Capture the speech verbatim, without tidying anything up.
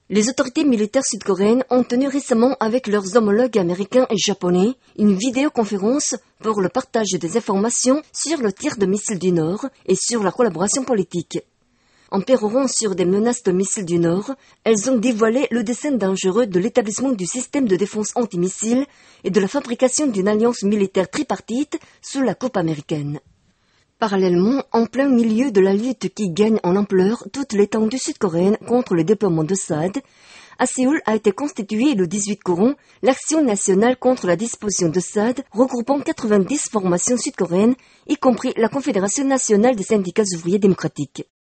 Les autorités militaires sud-coréennes ont tenu récemment avec leurs homologues américains et japonais une vidéoconférence pour le partage des informations sur le tir de missiles du Nord et sur la collaboration politique. En pérorant sur des menaces de missiles du Nord, elles ont dévoilé le dessein dangereux de l'établissement du système de défense antimissiles et de la fabrication d'une alliance militaire tripartite sous la coupe américaine. Parallèlement, en plein milieu de la lutte qui gagne en ampleur toute l'étendue sud-coréenne contre le déploiement de S A D, à Séoul a été constituée le dix-huit courant l'Action nationale contre la disposition de S A D, regroupant quatre-vingt-dix formations sud-coréennes, y compris la Confédération nationale des syndicats ouvriers démocratiques.